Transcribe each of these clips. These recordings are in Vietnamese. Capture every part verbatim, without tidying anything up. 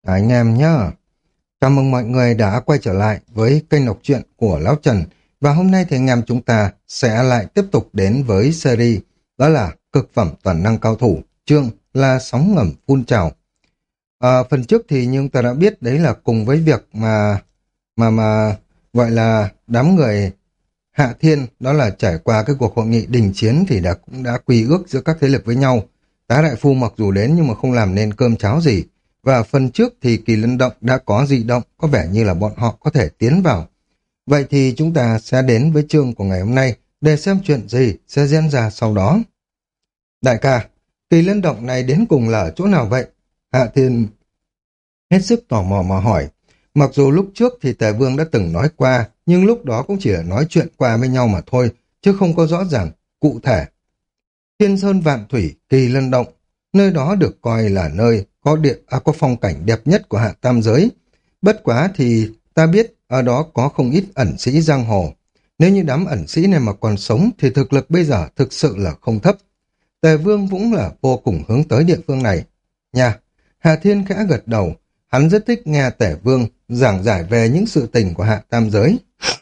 À, anh em nhá. Chào mừng mọi người đã quay trở lại với kênh đọc truyện của Lão Trần. Và hôm nay thì anh em chúng ta sẽ lại tiếp tục đến với series đó là Cực phẩm toàn năng cao thủ, chương là sóng ngầm phun trào. À, phần trước thì như chúng ta đã biết đấy là cùng với việc mà mà mà gọi là đám người Hạ Thiên, đó là trải qua cái cuộc hội nghị đình chiến thì đã cũng đã quy ước giữa các thế lực với nhau. Tá Đại Phu mặc dù đến nhưng mà không làm nên cơm cháo gì. Và phần trước thì Kỳ Lân Động đã có dị động, có vẻ như là bọn họ có thể tiến vào. Vậy thì chúng ta sẽ đến với chương của ngày hôm nay để xem chuyện gì sẽ diễn ra sau đó. Đại ca, Kỳ Lân Động này đến cùng là ở chỗ nào vậy? Hạ Thiên hết sức tò mò mà hỏi. Mặc dù lúc trước thì Tề Vương đã từng nói qua, nhưng lúc đó cũng chỉ là nói chuyện qua với nhau mà thôi, chứ không có rõ ràng, cụ thể. Thiên Sơn Vạn Thủy, Kỳ Lân Động, nơi đó được coi là nơi có địa à, có phong cảnh đẹp nhất của hạ tam giới. Bất quá thì ta biết ở đó có không ít ẩn sĩ giang hồ. Nếu như đám ẩn sĩ này mà còn sống thì thực lực bây giờ thực sự là không thấp. Tề Vương cũng là vô cùng hướng tới địa phương này. Nha, Hà Thiên khẽ gật đầu, hắn rất thích nghe Tề Vương giảng giải về những sự tình của hạ tam giới.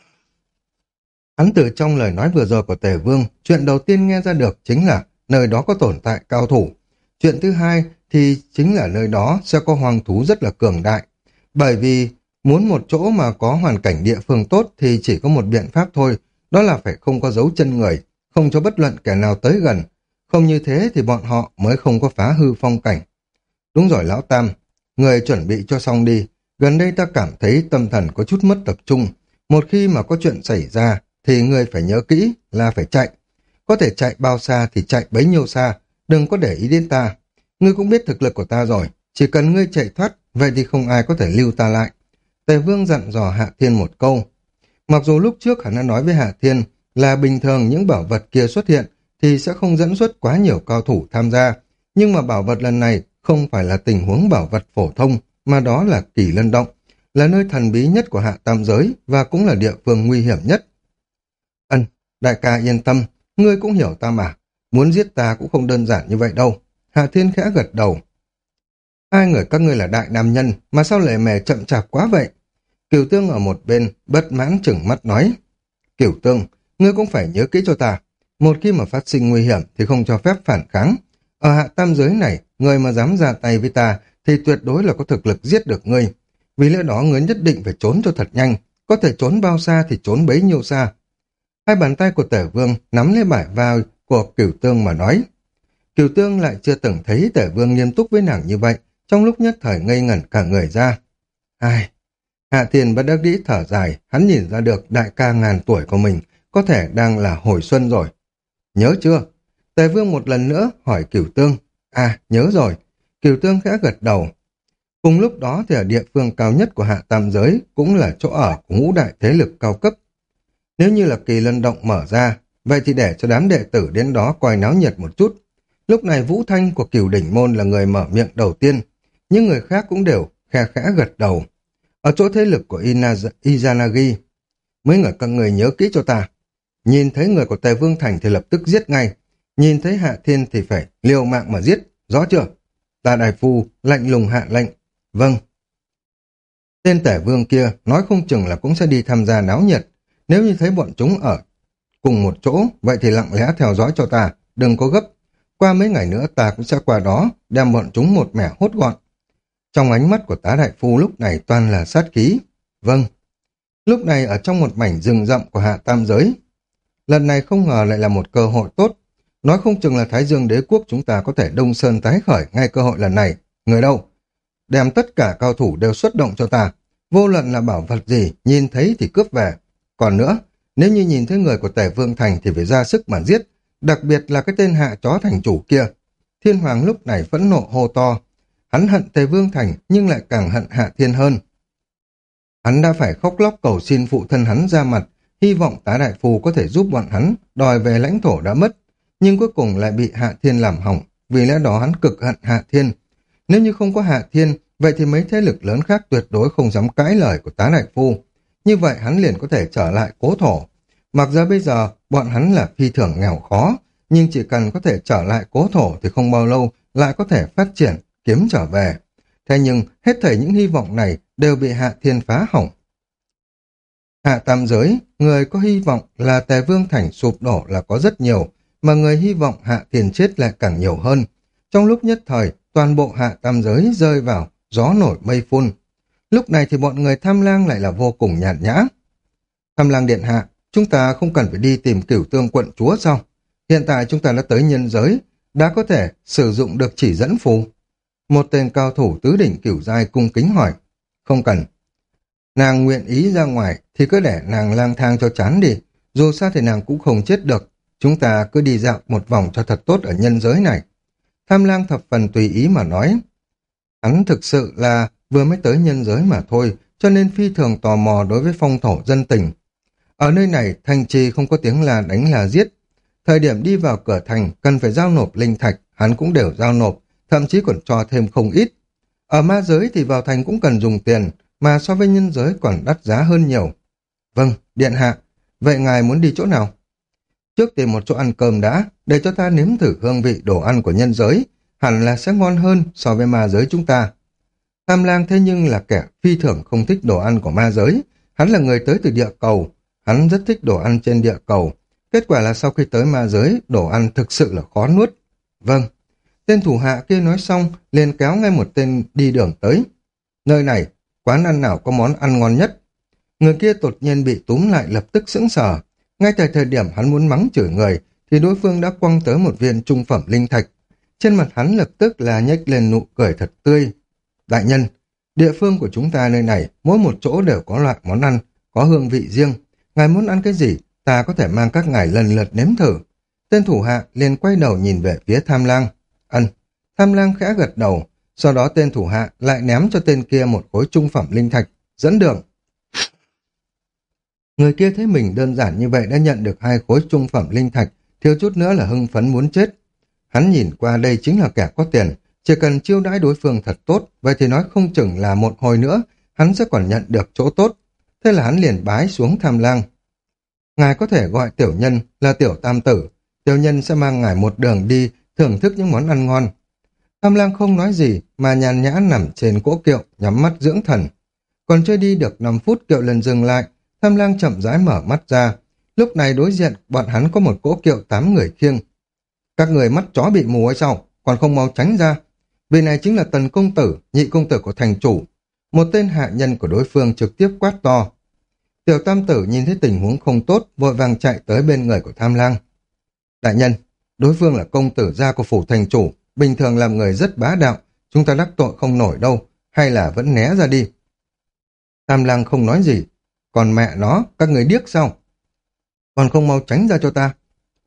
Hắn từ trong lời nói vừa rồi của Tề Vương, chuyện đầu tiên nghe ra được chính là nơi đó có tồn tại cao thủ. Chuyện thứ hai thì chính là nơi đó sẽ có hoang thú rất là cường đại. Bởi vì muốn một chỗ mà có hoàn cảnh địa phương tốt thì chỉ có một biện pháp thôi, đó là phải không có dấu chân người, không cho bất luận kẻ nào tới gần. Không như thế thì bọn họ mới không có phá hư phong cảnh. Đúng rồi Lão Tam, người chuẩn bị cho xong đi. Gần đây ta cảm thấy tâm thần có chút mất tập trung. Một khi mà có chuyện xảy ra thì người phải nhớ kỹ là phải chạy. Có thể chạy bao xa thì chạy bấy nhiêu xa, đừng có để ý đến ta. Ngươi cũng biết thực lực của ta rồi, chỉ cần ngươi chạy thoát, vậy thì không ai có thể lưu ta lại. Tề Vương dặn dò Hạ Thiên một câu. Mặc dù lúc trước hắn đã nói với Hạ Thiên là bình thường những bảo vật kia xuất hiện thì sẽ không dẫn xuất quá nhiều cao thủ tham gia, nhưng mà bảo vật lần này không phải là tình huống bảo vật phổ thông, mà đó là Kỳ Lân Động, là nơi thần bí nhất của hạ tam giới và cũng là địa phương nguy hiểm nhất. Ân, đại ca yên tâm, ngươi cũng hiểu ta mà, muốn giết ta cũng không đơn giản như vậy đâu. Hạ Thiên khẽ gật đầu. Hai người các ngươi là đại nam nhân, mà sao lề mề chậm chạp quá vậy? Cửu Tương ở một bên, bất mãn chừng mắt nói. Cửu Tương, ngươi cũng phải nhớ kỹ cho ta. Một khi mà phát sinh nguy hiểm thì không cho phép phản kháng. Ở hạ tam giới này, người mà dám ra tay với ta thì tuyệt đối là có thực lực giết được ngươi. Vì lẽ đó ngươi nhất định phải trốn cho thật nhanh. Có thể trốn bao xa thì trốn bấy nhiêu xa. Hai bàn tay của Tể Vương nắm lấy bả vai của Cửu Tương mà nói. Cửu Tương lại chưa từng thấy Tể Vương nghiêm túc với nàng như vậy, trong lúc nhất thời ngây ngẩn cả người ra. Ai? Hạ Thiên bất đắc dĩ thở dài, hắn nhìn ra được đại ca ngàn tuổi của mình có thể đang là hồi xuân rồi. Nhớ chưa? Tề Vương một lần nữa hỏi Cửu Tương. À, nhớ rồi. Cửu Tương khẽ gật đầu. Cùng lúc đó thì ở địa phương cao nhất của hạ tam giới cũng là chỗ ở của ngũ đại thế lực cao cấp. Nếu như là Kỳ Lân Động mở ra, vậy thì để cho đám đệ tử đến đó coi náo nhiệt một chút. Lúc này Vũ Thanh của Cửu Đỉnh Môn là người mở miệng đầu tiên, những người khác cũng đều khe khẽ gật đầu. Ở chỗ thế lực của Inaz Izanagi, mấy người các người nhớ kỹ cho ta. Nhìn thấy người của Tề Vương Thành thì lập tức giết ngay, nhìn thấy Hạ Thiên thì phải liều mạng mà giết, rõ chưa? Ta Đại Phu lạnh lùng hạ lệnh. Vâng. Tên Tể Vương kia nói không chừng là cũng sẽ đi tham gia náo nhiệt. Nếu như thấy bọn chúng ở cùng một chỗ, vậy thì lặng lẽ theo dõi cho ta, đừng có gấp. Qua mấy ngày nữa ta cũng sẽ qua đó, đem bọn chúng một mẻ hốt gọn. Trong ánh mắt của tá Đại Phu lúc này toàn là sát khí. Vâng. Lúc này ở trong một mảnh rừng rậm của hạ tam giới, lần này không ngờ lại là một cơ hội tốt. Nói không chừng là Thái Dương Đế Quốc chúng ta có thể đông sơn tái khởi ngay cơ hội lần này. Người đâu? Đem tất cả cao thủ đều xuất động cho ta. Vô luận là bảo vật gì, nhìn thấy thì cướp về. Còn nữa, nếu như nhìn thấy người của Tề Vương Thành thì phải ra sức mà giết. Đặc biệt là cái tên hạ chó thành chủ kia. Thiên Hoàng lúc này phẫn nộ hô to. Hắn hận Tề Vương Thành nhưng lại càng hận Hạ Thiên hơn. Hắn đã phải khóc lóc cầu xin phụ thân hắn ra mặt, hy vọng tá Đại Phu có thể giúp bọn hắn đòi về lãnh thổ đã mất, nhưng cuối cùng lại bị Hạ Thiên làm hỏng, vì lẽ đó hắn cực hận Hạ Thiên. Nếu như không có Hạ Thiên, vậy thì mấy thế lực lớn khác tuyệt đối không dám cãi lời của tá Đại Phu. Như vậy hắn liền có thể trở lại cố thổ. Mặc ra bây giờ bọn hắn là phi thường nghèo khó, nhưng chỉ cần có thể trở lại cố thổ thì không bao lâu lại có thể phát triển, kiếm trở về. Thế nhưng hết thảy những hy vọng này đều bị Hạ Thiên phá hỏng. Hạ tam giới, người có hy vọng là Tề Vương Thành sụp đổ là có rất nhiều, mà người hy vọng Hạ Thiên chết lại càng nhiều hơn. Trong lúc nhất thời, toàn bộ Hạ tam giới rơi vào gió nổi mây phun. Lúc này thì bọn người Tham Lang lại là vô cùng nhàn nhã. Tham Lang điện hạ, chúng ta không cần phải đi tìm Cửu Tương quận chúa sao? Hiện tại chúng ta đã tới nhân giới, đã có thể sử dụng được chỉ dẫn phù. Một tên cao thủ tứ đỉnh cửu giai cung kính hỏi. Không cần. Nàng nguyện ý ra ngoài thì cứ để nàng lang thang cho chán đi. Dù sao thì nàng cũng không chết được. Chúng ta cứ đi dạo một vòng cho thật tốt ở nhân giới này. Tham Lang thập phần tùy ý mà nói. Hắn thực sự là vừa mới tới nhân giới mà thôi, cho nên phi thường tò mò đối với phong thổ dân tình. Ở nơi này, thành trì không có tiếng là đánh là giết. Thời điểm đi vào cửa thành, cần phải giao nộp linh thạch, hắn cũng đều giao nộp, thậm chí còn cho thêm không ít. Ở ma giới thì vào thành cũng cần dùng tiền, mà so với nhân giới còn đắt giá hơn nhiều. Vâng, điện hạ, vậy ngài muốn đi chỗ nào? Trước tìm một chỗ ăn cơm đã, để cho ta nếm thử hương vị đồ ăn của nhân giới, hẳn là sẽ ngon hơn so với ma giới chúng ta. Tham Lang thế nhưng là kẻ phi thường không thích đồ ăn của ma giới, hắn là người tới từ địa cầu, hắn rất thích đồ ăn trên địa cầu. Kết quả là sau khi tới ma giới, đồ ăn thực sự là khó nuốt. Vâng, tên thủ hạ kia nói xong, liền kéo ngay một tên đi đường tới. Nơi này, quán ăn nào có món ăn ngon nhất? Người kia đột nhiên bị túm lại lập tức sững sờ. Ngay tại thời điểm hắn muốn mắng chửi người, thì đối phương đã quăng tới một viên trung phẩm linh thạch. Trên mặt hắn lập tức là nhếch lên nụ cười thật tươi. Đại nhân, địa phương của chúng ta nơi này, mỗi một chỗ đều có loại món ăn, có hương vị riêng. Ngài muốn ăn cái gì, ta có thể mang các ngài lần lượt nếm thử. Tên thủ hạ liền quay đầu nhìn về phía Tham Lang. Ân, Tham Lang khẽ gật đầu, sau đó tên thủ hạ lại ném cho tên kia một khối trung phẩm linh thạch, dẫn đường. Người kia thấy mình đơn giản như vậy đã nhận được hai khối trung phẩm linh thạch, thiếu chút nữa là hưng phấn muốn chết. Hắn nhìn qua đây chính là kẻ có tiền, chỉ cần chiêu đãi đối phương thật tốt, vậy thì nói không chừng là một hồi nữa, hắn sẽ còn nhận được chỗ tốt. Thế là hắn liền bái xuống Tham Lang. Ngài có thể gọi tiểu nhân là tiểu tam tử, tiểu nhân sẽ mang ngài một đường đi thưởng thức những món ăn ngon. Tham Lang không nói gì mà nhàn nhã nằm trên cỗ kiệu, nhắm mắt dưỡng thần. Còn chưa đi được năm phút kiệu lần dừng lại, Tham Lang chậm rãi mở mắt ra. Lúc này đối diện bọn hắn có một cỗ kiệu tám người khiêng. Các người mắt chó bị mù hay sao, còn không mau tránh ra. Vị này chính là Tần công tử, nhị công tử của thành chủ. Một tên hạ nhân của đối phương trực tiếp quát to. Tiểu tam tử nhìn thấy tình huống không tốt, vội vàng chạy tới bên người của Tham Lang. Đại nhân, đối phương là công tử gia của phủ thành chủ, bình thường làm người rất bá đạo, chúng ta đắc tội không nổi đâu, hay là vẫn né ra đi. Tham Lang không nói gì, còn mẹ nó, các người điếc sao? Còn không mau tránh ra cho ta.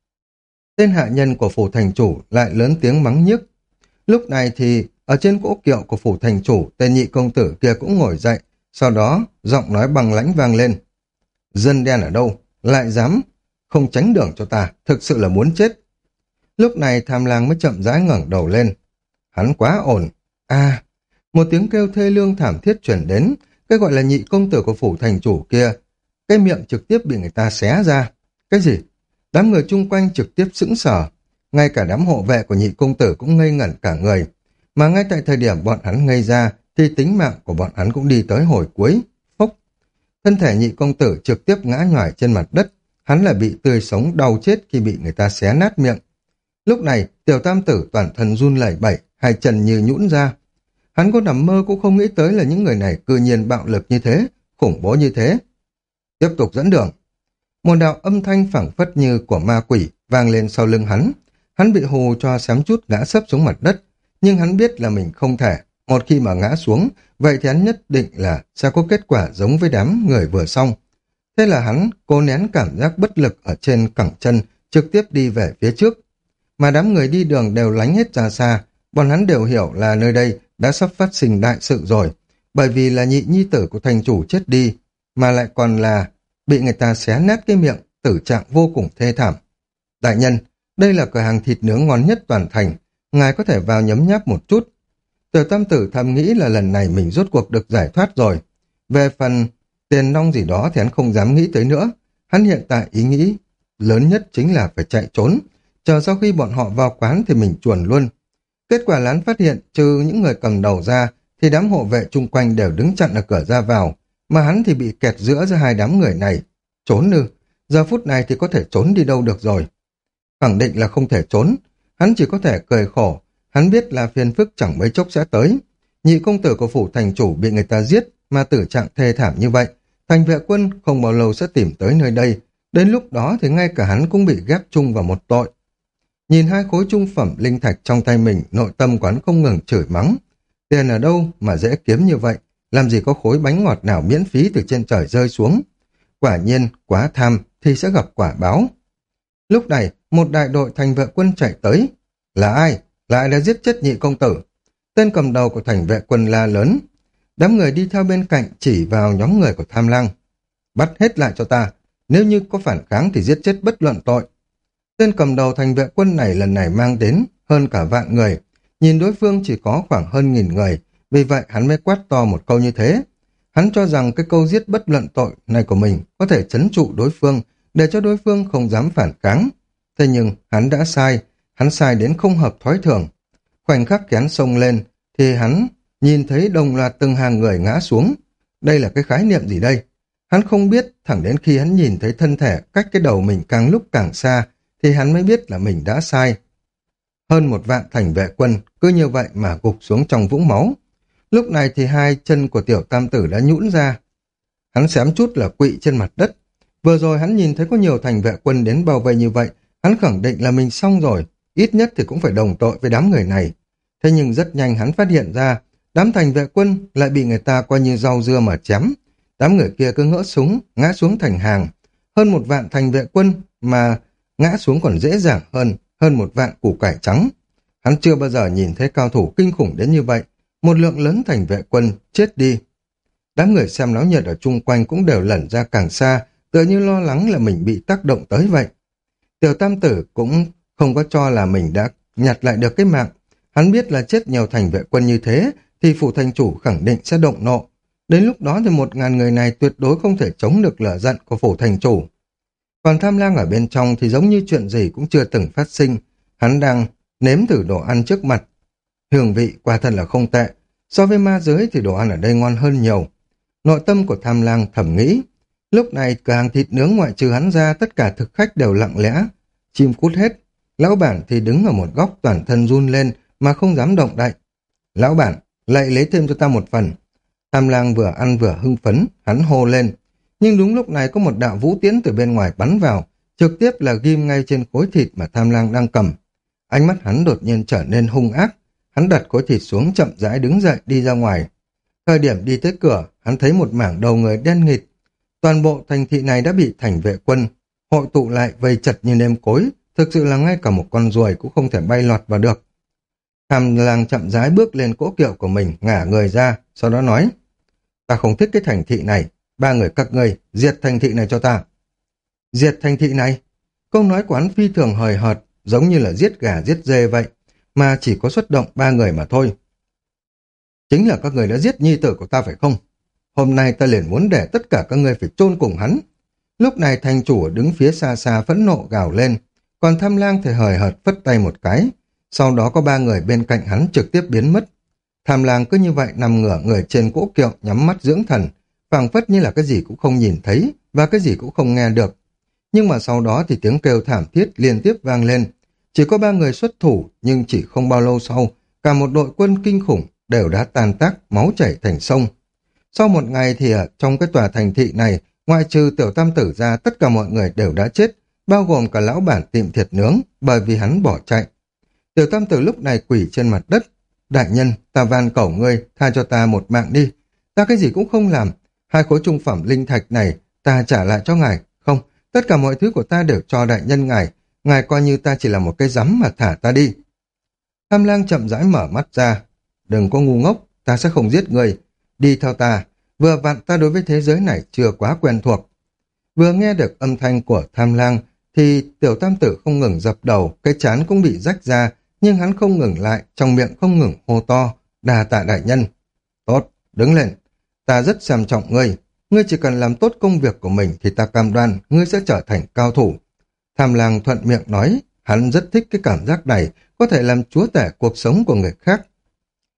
Tên hạ nhân của phủ thành chủ lại lớn tiếng mắng nhiếc. Lúc này thì ở trên cỗ kiệu của phủ thành chủ, tên nhị công tử kia cũng ngồi dậy, sau đó giọng nói bằng lãnh vang lên. Dân đen ở đâu, lại dám không tránh đường cho ta, thực sự là muốn chết. Lúc này Tham Lang mới chậm rãi ngẩng đầu lên. Hắn quá ổn. À, một tiếng kêu thê lương thảm thiết chuyển đến, cái gọi là nhị công tử của phủ thành chủ kia, cái miệng trực tiếp bị người ta xé ra. Cái gì? Đám người chung quanh trực tiếp sững sờ, ngay cả đám hộ vệ của nhị công tử cũng ngây ngẩn cả người. Mà ngay tại thời điểm bọn hắn ngây ra, thì tính mạng của bọn hắn cũng đi tới hồi cuối. Phốc! Thân thể nhị công tử trực tiếp ngã nhòi trên mặt đất, hắn là bị tươi sống đau chết khi bị người ta xé nát miệng. Lúc này, tiểu tam tử toàn thân run lẩy bẩy, hai chân như nhũn ra. Hắn có nằm mơ cũng không nghĩ tới là những người này cư nhiên bạo lực như thế, khủng bố như thế. Tiếp tục dẫn đường. Một đạo âm thanh phảng phất như của ma quỷ vang lên sau lưng hắn. Hắn bị hù cho xém chút ngã sấp xuống mặt đất, nhưng hắn biết là mình không thể. Một khi mà ngã xuống, vậy thì hắn nhất định là sẽ có kết quả giống với đám người vừa xong. Thế là hắn cố nén cảm giác bất lực ở trên cẳng chân, trực tiếp đi về phía trước. Mà đám người đi đường đều lánh hết ra xa, bọn hắn đều hiểu là nơi đây đã sắp phát sinh đại sự rồi, bởi vì là nhị nhi tử của thành chủ chết đi, mà lại còn là bị người ta xé nát cái miệng, tử trạng vô cùng thê thảm. Đại nhân, đây là cửa hàng thịt nướng ngon nhất toàn thành, ngài có thể vào nhấm nháp một chút. Tiểu tam tử thầm nghĩ là lần này mình rốt cuộc được giải thoát rồi. Về phần tiền nong gì đó thì hắn không dám nghĩ tới nữa. Hắn hiện tại ý nghĩ lớn nhất chính là phải chạy trốn, chờ sau khi bọn họ vào quán thì mình chuồn luôn. Kết quả là hắn phát hiện trừ những người cầm đầu ra thì đám hộ vệ chung quanh đều đứng chặn ở cửa ra vào, mà hắn thì bị kẹt giữa giữa hai đám người này. Trốn ư? Giờ phút này thì có thể trốn đi đâu được rồi? Khẳng định là không thể trốn, hắn chỉ có thể cười khổ, hắn biết là phiền phức chẳng mấy chốc sẽ tới. Nhị công tử của phủ thành chủ bị người ta giết mà tử trạng thê thảm như vậy, thành vệ quân không bao lâu sẽ tìm tới nơi đây, đến lúc đó thì ngay cả hắn cũng bị ghép chung vào một tội. Nhìn hai khối trung phẩm linh thạch trong tay mình, nội tâm quán không ngừng chửi mắng. Tiền ở đâu mà dễ kiếm như vậy, làm gì có khối bánh ngọt nào miễn phí từ trên trời rơi xuống. Quả nhiên, quá tham thì sẽ gặp quả báo. Lúc này, một đại đội thành vệ quân chạy tới. Là ai? Lại đã giết chết nhị công tử. Tên cầm đầu của thành vệ quân la lớn. Đám người đi theo bên cạnh chỉ vào nhóm người của Tham Lang. Bắt hết lại cho ta, nếu như có phản kháng thì giết chết bất luận tội. Tên cầm đầu thành vệ quân này lần này mang đến hơn cả vạn người. Nhìn đối phương chỉ có khoảng hơn nghìn người, vì vậy hắn mới quát to một câu như thế. Hắn cho rằng cái câu giết bất luận tội này của mình có thể trấn trụ đối phương, để cho đối phương không dám phản kháng. Thế nhưng hắn đã sai, hắn sai đến không hợp thói thường. Khoảnh khắc kén sông lên, thì hắn nhìn thấy đồng loạt từng hàng người ngã xuống. Đây là cái khái niệm gì đây? Hắn không biết, thẳng đến khi hắn nhìn thấy thân thể cách cái đầu mình càng lúc càng xa, thì hắn mới biết là mình đã sai. Hơn một vạn thành vệ quân, cứ như vậy mà gục xuống trong vũng máu. Lúc này thì hai chân của tiểu tam tử đã nhũn ra. Hắn xém chút là quỵ trên mặt đất. Vừa rồi hắn nhìn thấy có nhiều thành vệ quân đến bao vây như vậy, hắn khẳng định là mình xong rồi, ít nhất thì cũng phải đồng tội với đám người này. Thế nhưng rất nhanh hắn phát hiện ra, đám thành vệ quân lại bị người ta coi như rau dưa mà chém. Đám người kia cứ ngỡ súng, ngã xuống thành hàng. Hơn một vạn thành vệ quân mà ngã xuống còn dễ dàng hơn, hơn một vạn củ cải trắng. Hắn chưa bao giờ nhìn thấy cao thủ kinh khủng đến như vậy, một lượng lớn thành vệ quân chết đi. Đám người xem náo nhiệt ở chung quanh cũng đều lẩn ra càng xa, tựa như lo lắng là mình bị tác động tới vậy. Tiểu tam tử cũng không có cho là mình đã nhặt lại được cái mạng. Hắn biết là chết nhiều thành vệ quân như thế, thì phủ thành chủ khẳng định sẽ động nộ. Đến lúc đó thì một ngàn người này tuyệt đối không thể chống được lửa giận của phủ thành chủ. Còn Tham Lang ở bên trong thì giống như chuyện gì cũng chưa từng phát sinh. Hắn đang nếm thử đồ ăn trước mặt. Hương vị quả thật là không tệ. So với ma giới thì đồ ăn ở đây ngon hơn nhiều. Nội tâm của Tham Lang thầm nghĩ. Lúc này cửa hàng thịt nướng ngoại trừ hắn ra, tất cả thực khách đều lặng lẽ. Chim cút hết. Lão bản thì đứng ở một góc toàn thân run lên mà không dám động đậy. Lão bản, lại lấy thêm cho ta một phần. Tham Lang vừa ăn vừa hưng phấn, hắn hô lên. Nhưng đúng lúc này có một đạo vũ tiễn từ bên ngoài bắn vào, trực tiếp là ghim ngay trên khối thịt mà Tham Lang đang cầm. Ánh mắt hắn đột nhiên trở nên hung ác, hắn đặt khối thịt xuống chậm rãi đứng dậy đi ra ngoài. Thời điểm đi tới cửa, hắn thấy một mảng đầu người đen nghịt. Toàn bộ thành thị này đã bị thành vệ quân hội tụ lại vây chật như nêm cối, thực sự là ngay cả một con ruồi cũng không thể bay lọt vào được. Tham Lang chậm rãi bước lên cỗ kiệu của mình, ngả người ra, sau đó nói: Ta không thích cái thành thị này, ba người các ngươi diệt thành thị này cho ta. Diệt thành thị này? Câu nói của hắn phi thường hời hợt, giống như là giết gà giết dê vậy, mà chỉ có xuất động ba người mà thôi. Chính là các người đã giết nhi tử của ta phải không? Hôm nay ta liền muốn để tất cả các ngươi phải chôn cùng hắn. Lúc này thành chủ đứng phía xa xa phẫn nộ gào lên, còn Tham Lang thì hời hợt phất tay một cái. Sau đó có ba người bên cạnh hắn trực tiếp biến mất. Tham Lang cứ như vậy nằm ngửa người trên cỗ kiệu nhắm mắt dưỡng thần, phảng phất như là cái gì cũng không nhìn thấy và cái gì cũng không nghe được. Nhưng mà sau đó thì tiếng kêu thảm thiết liên tiếp vang lên. Chỉ có ba người xuất thủ, nhưng chỉ không bao lâu sau, cả một đội quân kinh khủng đều đã tan tác, máu chảy thành sông. Sau một ngày thì ở trong cái tòa thành thị này, ngoại trừ tiểu tam tử ra, tất cả mọi người đều đã chết, bao gồm cả lão bản tiệm thịt nướng, bởi vì hắn bỏ chạy. Tiểu tam tử lúc này quỳ trên mặt đất. Đại nhân, ta van cầu ngươi, tha cho ta một mạng đi. Ta cái gì cũng không làm. Hai khối trung phẩm linh thạch này, ta trả lại cho ngài. Không, tất cả mọi thứ của ta đều cho đại nhân ngài. Ngài coi như ta chỉ là một cái rắm mà thả ta đi. Tham Lang chậm rãi mở mắt ra. Đừng có ngu ngốc, ta sẽ không giết ngươi. Đi theo ta, vừa vặn ta đối với thế giới này chưa quá quen thuộc. Vừa nghe được âm thanh của Tham Lang, thì tiểu tam tử không ngừng dập đầu, cái trán cũng bị rách ra, nhưng hắn không ngừng lại, trong miệng không ngừng hô to, đà tạ đại nhân. Tốt, đứng lên, ta rất xem trọng ngươi, ngươi chỉ cần làm tốt công việc của mình thì ta cam đoan ngươi sẽ trở thành cao thủ. Tham Lang thuận miệng nói, hắn rất thích cái cảm giác này, có thể làm chúa tể cuộc sống của người khác.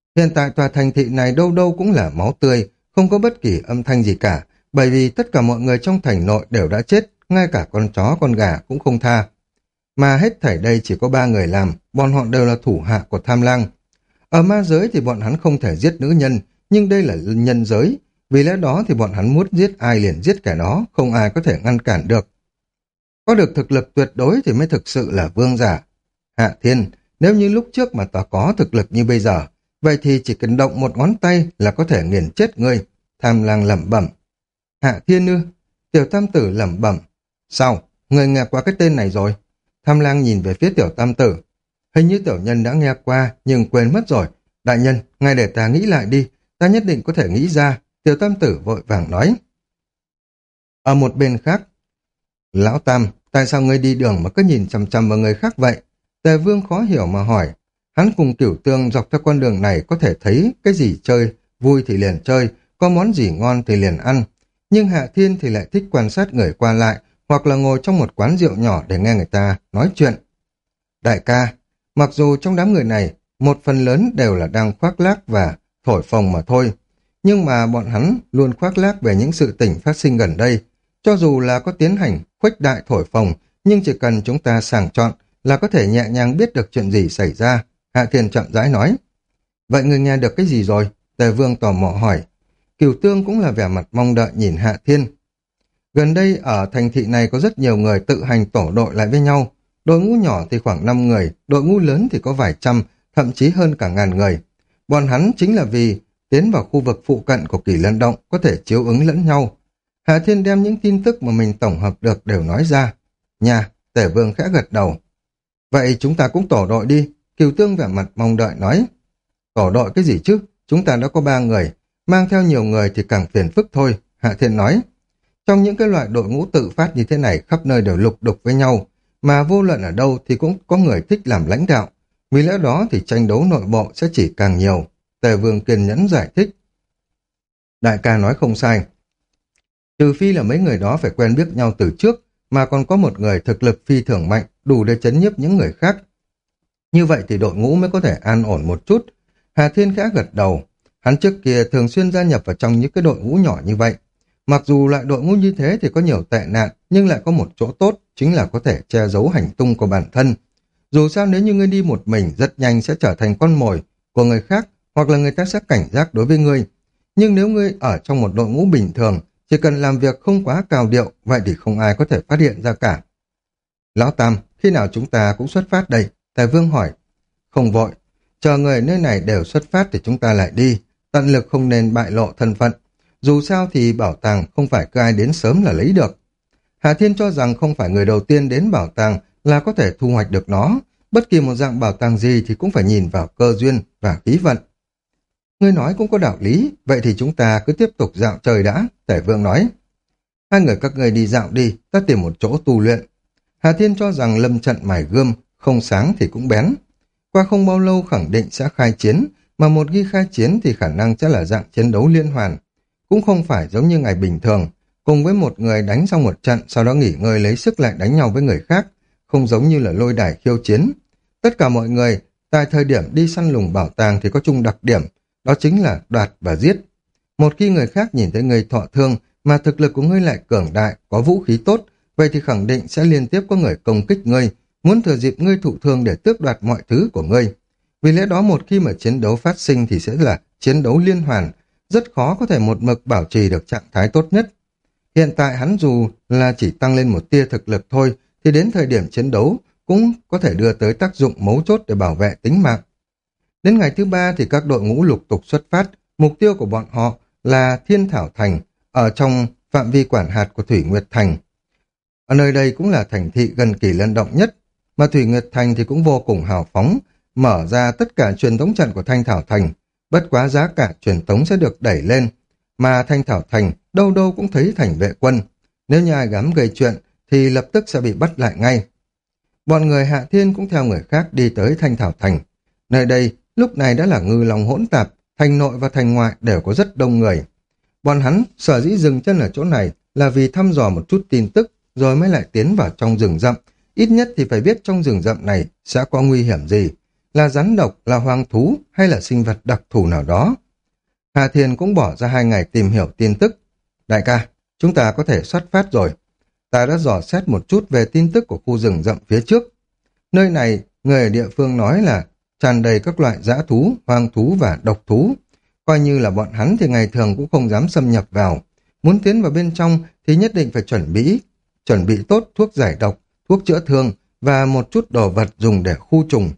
Hiện tại tòa thành thị này đâu đâu cũng là máu tươi, không có bất kỳ âm thanh gì cả, bởi vì tất cả mọi người trong thành nội đều đã chết, ngay cả con chó con gà cũng không tha. Mà hết thảy đây chỉ có ba người làm, bọn họ đều là thủ hạ của Tham Lang. Ở ma giới thì bọn hắn không thể giết nữ nhân, nhưng đây là nhân giới, vì lẽ đó thì bọn hắn muốn giết ai liền giết kẻ đó, không ai có thể ngăn cản được. Có được thực lực tuyệt đối thì mới thực sự là vương giả. Hạ Thiên, nếu như lúc trước mà ta có thực lực như bây giờ, vậy thì chỉ cần động một ngón tay là có thể nghiền chết ngươi. Tham Lang lẩm bẩm. Hạ Thiên ư? Tiểu Tam Tử lẩm bẩm. Sao? Ngươi nghe qua cái tên này rồi? Tham Lang nhìn về phía Tiểu Tam Tử. Hình như tiểu nhân đã nghe qua, nhưng quên mất rồi. Đại nhân, ngài để ta nghĩ lại đi, ta nhất định có thể nghĩ ra. Tiểu Tam Tử vội vàng nói. Ở một bên khác, Lão Tam, tại sao ngươi đi đường mà cứ nhìn chằm chằm vào người khác vậy? Tề Vương khó hiểu mà hỏi. Hắn cùng Cửu Tương dọc theo con đường này có thể thấy cái gì chơi, vui thì liền chơi, có món gì ngon thì liền ăn. Nhưng Hạ Thiên thì lại thích quan sát người qua lại, hoặc là ngồi trong một quán rượu nhỏ để nghe người ta nói chuyện. Đại ca, mặc dù trong đám người này, một phần lớn đều là đang khoác lác và thổi phồng mà thôi, nhưng mà bọn hắn luôn khoác lác về những sự tình phát sinh gần đây. Cho dù là có tiến hành khuếch đại thổi phồng, nhưng chỉ cần chúng ta sàng chọn là có thể nhẹ nhàng biết được chuyện gì xảy ra. Hạ Thiên chậm rãi nói. Vậy người nghe được cái gì rồi? Tề Vương tò mò hỏi. Cửu Tương cũng là vẻ mặt mong đợi nhìn Hạ Thiên. Gần đây ở thành thị này có rất nhiều người tự hành tổ đội lại với nhau. Đội ngũ nhỏ thì khoảng năm người, đội ngũ lớn thì có vài trăm, thậm chí hơn cả ngàn người. Bọn hắn chính là vì tiến vào khu vực phụ cận của Kỳ Lân Động có thể chiếu ứng lẫn nhau. Hạ Thiên đem những tin tức mà mình tổng hợp được đều nói ra. Nhà, Tề Vương khẽ gật đầu. Vậy chúng ta cũng tổ đội đi. Cửu Tương vẻ mặt mong đợi nói. Tổ đội cái gì chứ? Chúng ta đã có ba người. Mang theo nhiều người thì càng phiền phức thôi. Hạ Thiên nói. Trong những cái loại đội ngũ tự phát như thế này khắp nơi đều lục đục với nhau. Mà vô luận ở đâu thì cũng có người thích làm lãnh đạo. Vì lẽ đó thì tranh đấu nội bộ sẽ chỉ càng nhiều. Tề Vương kiên nhẫn giải thích. Đại ca nói không sai. Trừ phi là mấy người đó phải quen biết nhau từ trước, mà còn có một người thực lực phi thường mạnh, đủ để chấn nhiếp những người khác. Như vậy thì đội ngũ mới có thể an ổn một chút. Hà Thiên khẽ gật đầu. Hắn trước kia thường xuyên gia nhập vào trong những cái đội ngũ nhỏ như vậy. Mặc dù loại đội ngũ như thế thì có nhiều tệ nạn, nhưng lại có một chỗ tốt, chính là có thể che giấu hành tung của bản thân. Dù sao nếu như ngươi đi một mình, rất nhanh sẽ trở thành con mồi của người khác, hoặc là người ta sẽ cảnh giác đối với ngươi. Nhưng nếu ngươi ở trong một đội ngũ bình thường, chỉ cần làm việc không quá cao điệu, vậy thì không ai có thể phát hiện ra cả. Lão Tam, khi nào chúng ta cũng xuất phát đây? Tề Vương hỏi. Không vội, chờ người nơi này đều xuất phát thì chúng ta lại đi, tận lực không nên bại lộ thân phận. Dù sao thì bảo tàng không phải cứ ai đến sớm là lấy được. Hà Thiên cho rằng không phải người đầu tiên đến bảo tàng là có thể thu hoạch được nó. Bất kỳ một dạng bảo tàng gì thì cũng phải nhìn vào cơ duyên và khí vận. Ngươi nói cũng có đạo lý, vậy thì chúng ta cứ tiếp tục dạo chơi đã, Tề Vương nói. Hai người các ngươi đi dạo đi, ta tìm một chỗ tu luyện. Hà Thiên cho rằng lâm trận mài gươm, không sáng thì cũng bén. Qua không bao lâu khẳng định sẽ khai chiến, mà một khi khai chiến thì khả năng sẽ là dạng chiến đấu liên hoàn. Cũng không phải giống như ngày bình thường, cùng với một người đánh xong một trận, sau đó nghỉ ngơi lấy sức lại đánh nhau với người khác, không giống như là lôi đài khiêu chiến. Tất cả mọi người, tại thời điểm đi săn lùng bảo tàng thì có chung đặc điểm, đó chính là đoạt và giết. Một khi người khác nhìn thấy người thọ thương, mà thực lực của ngươi lại cường đại, có vũ khí tốt, vậy thì khẳng định sẽ liên tiếp có người công kích ngươi, muốn thừa dịp ngươi thụ thương để tước đoạt mọi thứ của ngươi. Vì lẽ đó một khi mà chiến đấu phát sinh thì sẽ là chiến đấu liên hoàn, rất khó có thể một mực bảo trì được trạng thái tốt nhất. Hiện tại hắn dù là chỉ tăng lên một tia thực lực thôi, thì đến thời điểm chiến đấu cũng có thể đưa tới tác dụng mấu chốt để bảo vệ tính mạng. Đến ngày thứ ba thì các đội ngũ lục tục xuất phát, mục tiêu của bọn họ là Thiên Thảo Thành, ở trong phạm vi quản hạt của Thủy Nguyệt Thành. Ở nơi đây cũng là thành thị gần Kỳ Lân Động nhất, mà Thủy Nguyệt Thành thì cũng vô cùng hào phóng, mở ra tất cả truyền tống trận của Thanh Thảo Thành, bất quá giá cả truyền tống sẽ được đẩy lên, mà Thanh Thảo Thành đâu đâu cũng thấy thành vệ quân, nếu như ai dám gây chuyện thì lập tức sẽ bị bắt lại ngay. Bọn người Hạ Thiên cũng theo người khác đi tới Thanh Thảo Thành. Nơi đây lúc này đã là ngư long hỗn tạp, thành nội và thành ngoại đều có rất đông người. Bọn hắn sở dĩ dừng chân ở chỗ này là vì thăm dò một chút tin tức rồi mới lại tiến vào trong rừng rậm, ít nhất thì phải biết trong rừng rậm này sẽ có nguy hiểm gì. là rắn độc, là hoang thú hay là sinh vật đặc thù nào đó. Hà Thiên cũng bỏ ra hai ngày tìm hiểu tin tức. Đại ca, chúng ta có thể xuất phát rồi. Ta đã dò xét một chút về tin tức của khu rừng rậm phía trước. Nơi này, người ở địa phương nói là tràn đầy các loại dã thú, hoang thú và độc thú. Coi như là bọn hắn thì ngày thường cũng không dám xâm nhập vào. Muốn tiến vào bên trong thì nhất định phải chuẩn bị, chuẩn bị tốt thuốc giải độc, thuốc chữa thương và một chút đồ vật dùng để khu trùng.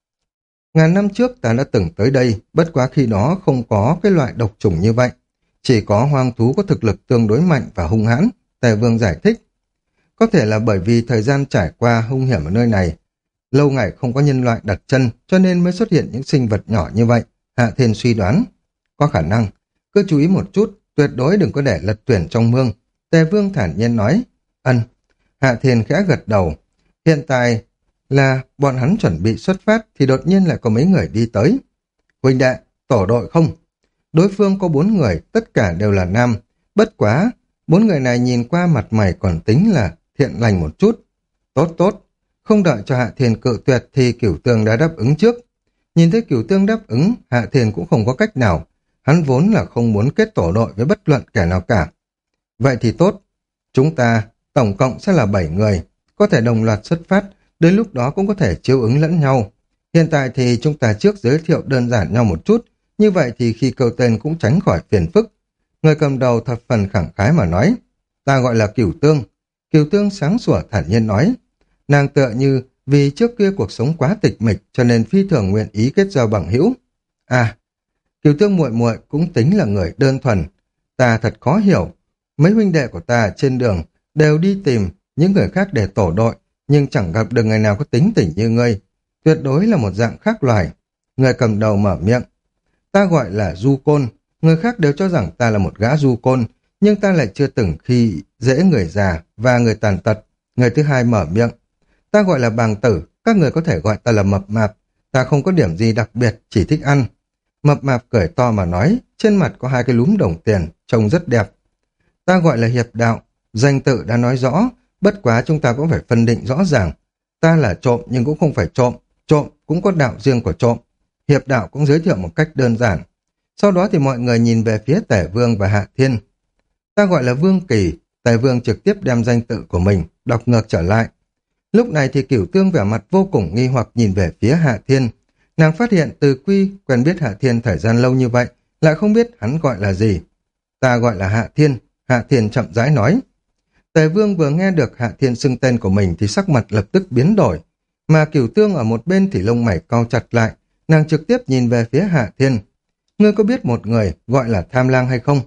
Ngàn năm trước ta đã từng tới đây, bất quá khi đó không có cái loại độc trùng như vậy. Chỉ có hoang thú có thực lực tương đối mạnh và hung hãn, Tề Vương giải thích. Có thể là bởi vì thời gian trải qua hung hiểm ở nơi này, lâu ngày không có nhân loại đặt chân cho nên mới xuất hiện những sinh vật nhỏ như vậy, Hạ Thiên suy đoán. Có khả năng, cứ chú ý một chút, tuyệt đối đừng có để lật thuyền trong mương, Tề Vương thản nhiên nói. Ân, Hạ Thiên khẽ gật đầu. Hiện tại là bọn hắn chuẩn bị xuất phát thì đột nhiên lại có mấy người đi tới. Huynh đệ, tổ đội không? Đối phương có bốn người, tất cả đều là nam. Bất quá, bốn người này nhìn qua mặt mày còn tính là thiện lành một chút. Tốt tốt, không đợi cho Hạ Thiên cự tuyệt thì Cửu Tương đã đáp ứng trước. Nhìn thấy Cửu Tương đáp ứng, Hạ Thiên cũng không có cách nào. Hắn vốn là không muốn kết tổ đội với bất luận kẻ nào cả. Vậy thì tốt, chúng ta tổng cộng sẽ là bảy người, có thể đồng loạt xuất phát, đến lúc đó cũng có thể chiếu ứng lẫn nhau. Hiện tại thì chúng ta trước giới thiệu đơn giản nhau một chút, như vậy thì khi kêu tên cũng tránh khỏi phiền phức. Người cầm đầu thập phần khẳng khái mà nói, ta gọi là Cửu Tương. Cửu Tương sáng sủa thản nhiên nói, nàng tựa như vì trước kia cuộc sống quá tịch mịch cho nên phi thường nguyện ý kết giao bằng hữu. À, Cửu Tương muội muội cũng tính là người đơn thuần. Ta thật khó hiểu, mấy huynh đệ của ta trên đường đều đi tìm những người khác để tổ đội, nhưng chẳng gặp được người nào có tính tình như ngươi. Tuyệt đối là một dạng khác loài. Người cầm đầu mở miệng. Ta gọi là du côn, người khác đều cho rằng ta là một gã du côn, nhưng ta lại chưa từng khi dễ người già và người tàn tật. Người thứ hai mở miệng. Ta gọi là bàng tử, các người có thể gọi ta là mập mạp. Ta không có điểm gì đặc biệt, chỉ thích ăn. Mập mạp cười to mà nói, trên mặt có hai cái lúm đồng tiền, trông rất đẹp. Ta gọi là hiệp đạo, danh tự đã nói rõ, bất quá chúng ta cũng phải phân định rõ ràng. Ta là trộm nhưng cũng không phải trộm, trộm cũng có đạo riêng của trộm. Hiệp đạo cũng giới thiệu một cách đơn giản. Sau đó thì mọi người nhìn về phía Tể Vương và Hạ Thiên. Ta gọi là Vương Kỳ, Tề Vương trực tiếp đem danh tự của mình, đọc ngược trở lại. Lúc này thì Cửu Tương vẻ mặt vô cùng nghi hoặc nhìn về phía Hạ Thiên. Nàng phát hiện Từ Quy quen biết Hạ Thiên thời gian lâu như vậy, lại không biết hắn gọi là gì. Ta gọi là Hạ Thiên, Hạ Thiên chậm rãi nói. Tề Vương vừa nghe được Hạ Thiên xưng tên của mình thì sắc mặt lập tức biến đổi, mà Cửu Tương ở một bên thì lông mày cau chặt lại, nàng trực tiếp nhìn về phía Hạ Thiên. Ngươi có biết một người gọi là Tham Lang hay không?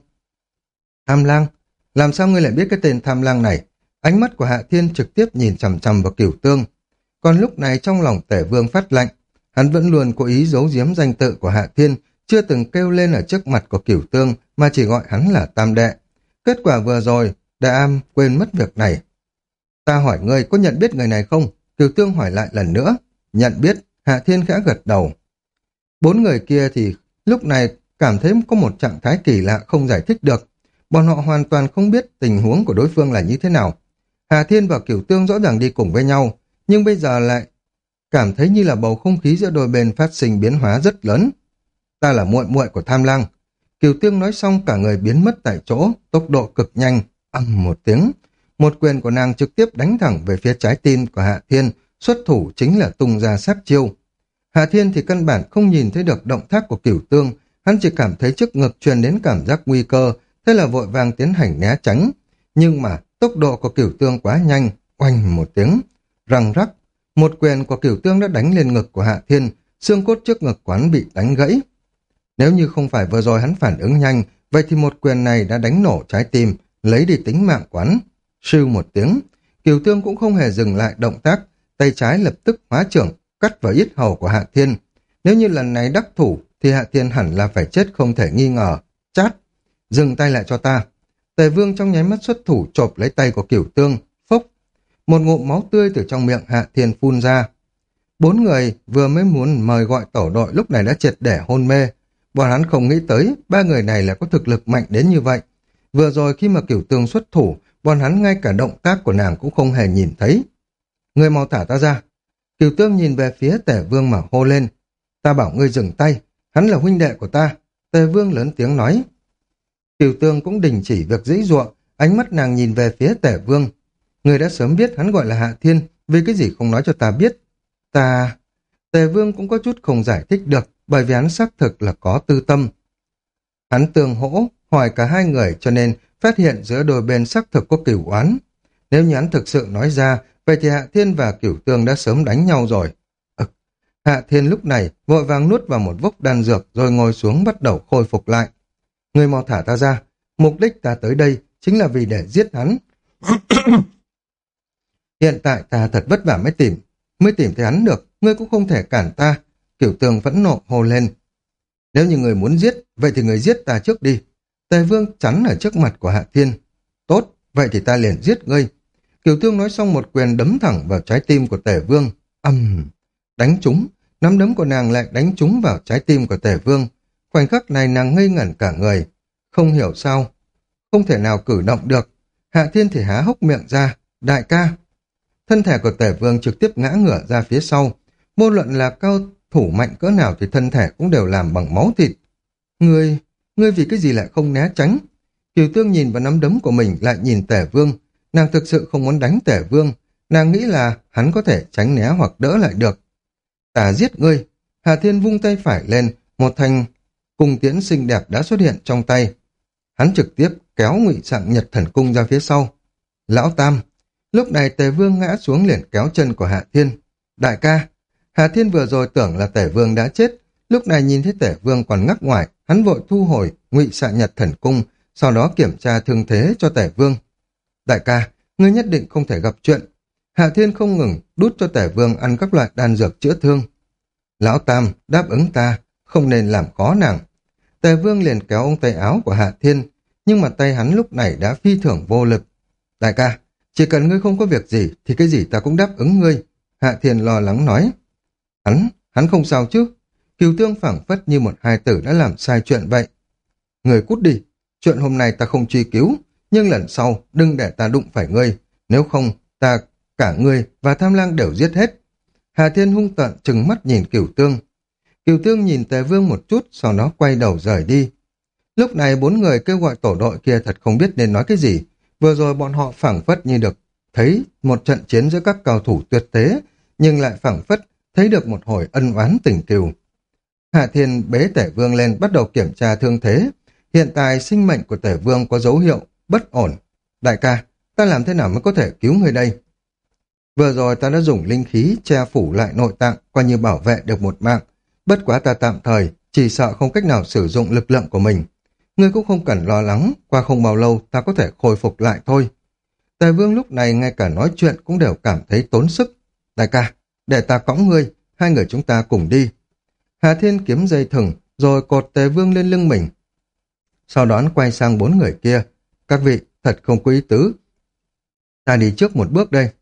Tham Lang? Làm sao ngươi lại biết cái tên Tham Lang này? Ánh mắt của Hạ Thiên trực tiếp nhìn chằm chằm vào Cửu Tương. Còn lúc này trong lòng Tể Vương phát lạnh, hắn vẫn luôn cố ý giấu giếm danh tự của Hạ Thiên, chưa từng kêu lên ở trước mặt của Cửu Tương mà chỉ gọi hắn là Tam Đệ. Kết quả vừa rồi, Đại Am quên mất việc này. Ta hỏi ngươi có nhận biết người này không? Cửu Tương hỏi lại lần nữa. Nhận biết, Hạ Thiên khẽ gật đầu. Bốn người kia thì lúc này cảm thấy có một trạng thái kỳ lạ không giải thích được. Bọn họ hoàn toàn không biết tình huống của đối phương là như thế nào. Hạ Thiên và Cửu Tương rõ ràng đi cùng với nhau, nhưng bây giờ lại cảm thấy như là bầu không khí giữa đôi bên phát sinh biến hóa rất lớn. Ta là muội muội của Tham Lang. Cửu Tương nói xong cả người biến mất tại chỗ, tốc độ cực nhanh, ầm một tiếng. Một quyền của nàng trực tiếp đánh thẳng về phía trái tim của Hạ Thiên, xuất thủ chính là tung ra sát chiêu. Hạ Thiên thì căn bản không nhìn thấy được động tác của Cửu Tương, hắn chỉ cảm thấy trước ngực truyền đến cảm giác nguy cơ, thế là vội vàng tiến hành né tránh. Nhưng mà tốc độ của Cửu Tương quá nhanh, oanh một tiếng, răng rắc, một quyền của Cửu Tương đã đánh lên ngực của Hạ Thiên, xương cốt trước ngực quán bị đánh gãy. Nếu như không phải vừa rồi hắn phản ứng nhanh, vậy thì một quyền này đã đánh nổ trái tim, lấy đi tính mạng quán. Sưu một tiếng, Cửu Tương cũng không hề dừng lại động tác, tay trái lập tức hóa trưởng, cắt vào yết hầu của Hạ Thiên. Nếu như lần này đắc thủ, thì Hạ Thiên hẳn là phải chết không thể nghi ngờ. Chát! Dừng tay lại cho ta. Tề Vương trong nháy mắt xuất thủ chộp lấy tay của Cửu Tương, phốc. Một ngụm máu tươi từ trong miệng Hạ Thiên phun ra. Bốn người vừa mới muốn mời gọi tổ đội lúc này đã triệt để hôn mê. Bọn hắn không nghĩ tới ba người này là có thực lực mạnh đến như vậy. Vừa rồi khi mà Cửu Tương xuất thủ, bọn hắn ngay cả động tác của nàng cũng không hề nhìn thấy. Người mau thả ta ra. Cửu Tương nhìn về phía Tể Vương mà hô lên, Ta bảo ngươi dừng tay, hắn là huynh đệ của ta. Tề Vương lớn tiếng nói. Cửu Tương cũng đình chỉ việc giãy giụa, ánh mắt nàng nhìn về phía Tề Vương. Ngươi đã sớm biết hắn gọi là Hạ Thiên, vì cái gì không nói cho ta biết? Ta... Tề Vương cũng có chút không giải thích được, bởi vì hắn xác thực là có tư tâm. Hắn tương hỗ, hỏi cả hai người cho nên phát hiện giữa đôi bên xác thực có cửu oán. Nếu như hắn thực sự nói ra, vậy thì Hạ Thiên và Cửu Tương đã sớm đánh nhau rồi. Ừ. Hạ Thiên lúc này vội vàng nuốt vào một vốc đan dược rồi ngồi xuống bắt đầu khôi phục lại. Ngươi mau thả ta ra, mục đích ta tới đây chính là vì để giết hắn. Hiện tại ta thật vất vả mới tìm, mới tìm thấy hắn được, ngươi cũng không thể cản ta. Cửu Tương phẫn nộ hô lên. Nếu như người muốn giết, vậy thì người giết ta trước đi. Tề Vương chắn ở trước mặt của Hạ Thiên. Tốt, vậy thì ta liền giết ngươi. Cửu Tương nói xong một quyền đấm thẳng vào trái tim của Tề Vương. Âm, uhm, đánh trúng, nắm đấm của nàng lại đánh trúng vào trái tim của Tề Vương. Khoảnh khắc này nàng ngây ngẩn cả người. Không hiểu sao, không thể nào cử động được. Hạ Thiên thì há hốc miệng ra. Đại ca. Thân thể của Tề Vương trực tiếp ngã ngửa ra phía sau. Vô luận là cao thủ mạnh cỡ nào thì thân thể cũng đều làm bằng máu thịt. Ngươi, ngươi vì cái gì lại không né tránh? Cửu Tương nhìn vào nắm đấm của mình lại nhìn Tề Vương. Nàng thực sự không muốn đánh Tề Vương. Nàng nghĩ là hắn có thể tránh né hoặc đỡ lại được. Ta giết ngươi. Hà Thiên vung tay phải lên, một thanh cung tiễn xinh đẹp đã xuất hiện trong tay. Hắn trực tiếp kéo Ngụy Sạng Nhật Thần Cung ra phía sau. Lão Tam. Lúc này Tề Vương ngã xuống liền kéo chân của Hạ Thiên. Đại ca. Hà Thiên vừa rồi tưởng là Tề Vương đã chết. Lúc này nhìn thấy Tề Vương còn ngắc ngoài, hắn vội thu hồi Ngụy Sạng Nhật Thần Cung, sau đó kiểm tra thương thế cho Tề Vương. Đại ca, ngươi nhất định không thể gặp chuyện. Hạ Thiên không ngừng đút cho Tề Vương ăn các loại đan dược chữa thương. Lão Tam, đáp ứng ta, không nên làm khó nàng. Tề Vương liền kéo ông tay áo của Hạ Thiên, nhưng mà tay hắn lúc này đã phi thường vô lực. Đại ca, chỉ cần ngươi không có việc gì thì cái gì ta cũng đáp ứng ngươi. Hạ Thiên lo lắng nói. Hắn, hắn không sao chứ? Cửu Tương phảng phất như một hài tử đã làm sai chuyện vậy. Người cút đi, chuyện hôm nay ta không truy cứu, nhưng lần sau đừng để ta đụng phải ngươi, nếu không ta cả ngươi và Tham Lang đều giết hết. Hà Thiên hung tợn trừng mắt nhìn Cửu Tương. Cửu Tương nhìn Tề Vương một chút, sau đó quay đầu rời đi. Lúc này bốn người kêu gọi tổ đội kia thật không biết nên nói cái gì. Vừa rồi bọn họ phảng phất như được thấy một trận chiến giữa các cao thủ tuyệt thế, nhưng lại phảng phất thấy được một hồi ân oán tình cừu. Hạ Thiên bế Tề Vương lên bắt đầu kiểm tra thương thế. Hiện tại sinh mệnh của Tề Vương có dấu hiệu bất ổn. Đại ca, ta làm thế nào mới có thể cứu người đây? Vừa rồi ta đã dùng linh khí che phủ lại nội tạng, coi như bảo vệ được một mạng. Bất quá ta tạm thời, chỉ sợ không cách nào sử dụng lực lượng của mình. Ngươi cũng không cần lo lắng, qua không bao lâu ta có thể khôi phục lại thôi. Tề Vương lúc này ngay cả nói chuyện cũng đều cảm thấy tốn sức. Đại ca, để ta cõng ngươi, hai người chúng ta cùng đi. Hà Thiên kiếm dây thừng, rồi cột Tề Vương lên lưng mình. Sau đó quay sang bốn người kia. Các vị, thật không có ý tứ. Ta đi trước một bước đây.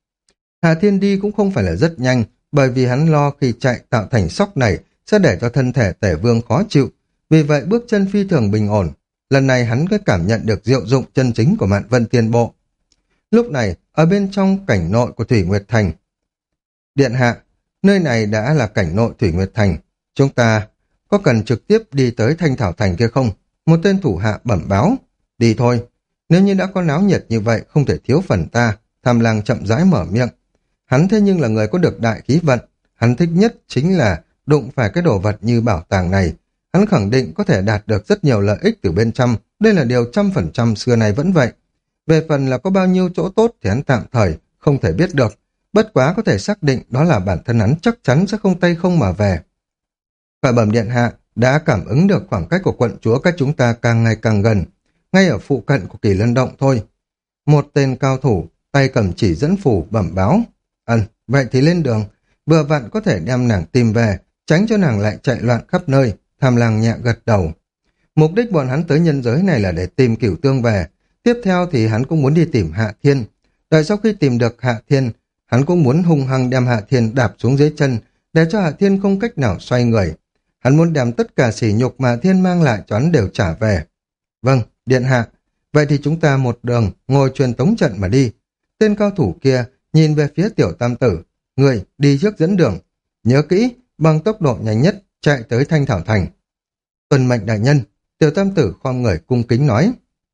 Hà Thiên đi cũng không phải là rất nhanh, bởi vì hắn lo khi chạy tạo thành sóc này sẽ để cho thân thể Tề Vương khó chịu. Vì vậy bước chân phi thường bình ổn. Lần này hắn có cảm nhận được diệu dụng chân chính của Mạn Vân Tiên Bộ. Lúc này, ở bên trong cảnh nội của Thủy Nguyệt Thành. Điện hạ, nơi này đã là cảnh nội Thủy Nguyệt Thành. Chúng ta có cần trực tiếp đi tới Thanh Thảo Thành kia không? Một tên thủ hạ bẩm báo. Đi thôi. Nếu như đã có náo nhiệt như vậy, không thể thiếu phần ta. Tham Lang chậm rãi mở miệng. Hắn thế nhưng là người có được đại khí vận. Hắn thích nhất chính là đụng phải cái đồ vật như bảo tàng này. Hắn khẳng định có thể đạt được rất nhiều lợi ích từ bên trong. Đây là điều trăm phần trăm xưa này vẫn vậy. Về phần là có bao nhiêu chỗ tốt thì hắn tạm thời không thể biết được. Bất quá có thể xác định đó là bản thân hắn chắc chắn sẽ không tay không mà về. Khởi bẩm điện hạ đã cảm ứng được khoảng cách của quận chúa cách chúng ta càng ngày càng gần. Ngay ở phụ cận của Kỳ Lân Động thôi. Một tên cao thủ tay cầm chỉ dẫn phủ bẩm báo. Ừm, vậy thì lên đường. Vừa vặn có thể đem nàng tìm về, tránh cho nàng lại chạy loạn khắp nơi. Tham Lang nhẹ gật đầu. Mục đích bọn hắn tới nhân giới này là để tìm Cửu Tương về. Tiếp theo thì hắn cũng muốn đi tìm Hạ Thiên. Đợi sau khi tìm được Hạ Thiên, hắn cũng muốn hung hăng đem Hạ Thiên đạp xuống dưới chân, để cho Hạ Thiên không cách nào xoay người. Hắn muốn đem tất cả sỉ nhục mà Hạ Thiên mang lại cho hắn đều trả về. Vâng, điện hạ. Vậy thì chúng ta một đường ngồi truyền tống trận mà đi. Tên cao thủ kia nhìn về phía tiểu tam tử. Người đi trước dẫn đường. Nhớ kỹ, bằng tốc độ nhanh nhất chạy tới Thanh Thảo Thành. Tuân mệnh đại nhân, Tiểu tam tử khom người cung kính nói.